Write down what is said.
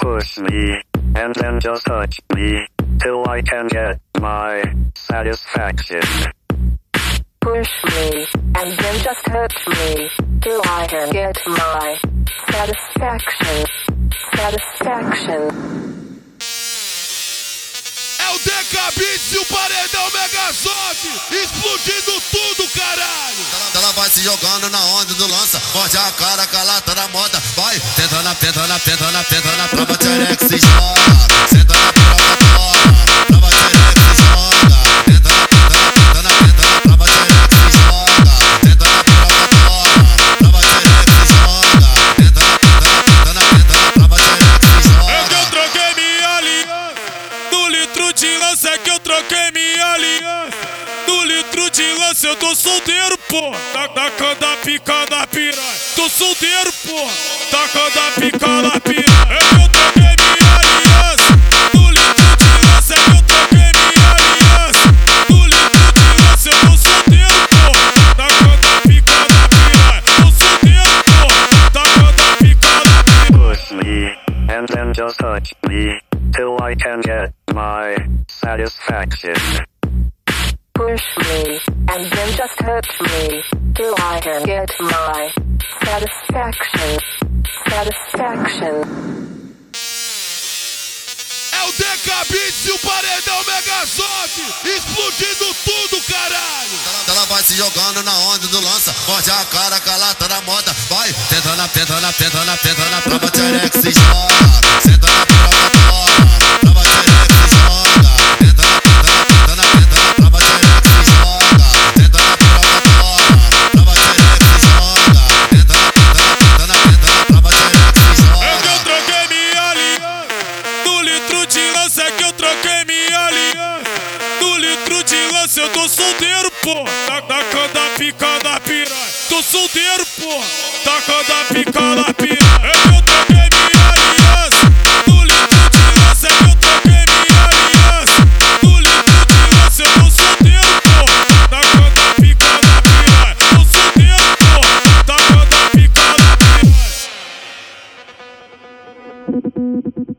Push me, and then just touch me, till I can get my satisfaction. Push me, and then just touch me, till I can get my satisfaction. É o DK Beats e o Paredão Megazord, explodindo tudo, caralho. Ela vai se jogando na onda do lança, morde a cara com a lata na moda. Vai, tenta na prova, tchereque se joga. Senta na prova, toma, prova tchereque se joga. Tenta na prova, tchereque se joga. Tenta na prova, toma, prova tchereque se joga. Tenta na prova, tchereque se joga. É que eu troquei minha aliança, do litro de lança é que eu troquei minha aliança. Do litro de lança eu tô solteiro, pô, tacando a pica na piranha. Tô solteiro, pô, tacando a pica na piranha. É que eu troquei minha aliança, do litro de lança é que eu troquei minha aliança. Do litro de lança eu tô solteiro, pô, tacando a pica na piranha. Tô solteiro, pô, tacando a pica na piranha. Push me, and then just touch me, till I can get my satisfaction. Push me, and then just touch me, till I can get my satisfaction. É o DK Beats e o Paredão Megazord, explodindo tudo, caralho. Ela vai se jogando na onda do lança, morde a cara com a lata na moda. Vai, tenta na prova, tchereque se joga. Senta na prova, toma, prova tchereque se joga. Tenta na prova, tchereque se joga. Tenta na prova, toma, prova tchereque se joga. Tenta na prova, tchereque se joga. É que eu troquei minha aliança, do litro de lança é que eu troquei minha aliança. Do litro de lança eu tô solteiro, pô, tacando a pica na piranha. Tô solteiro, pô, tacando a pica na piranha.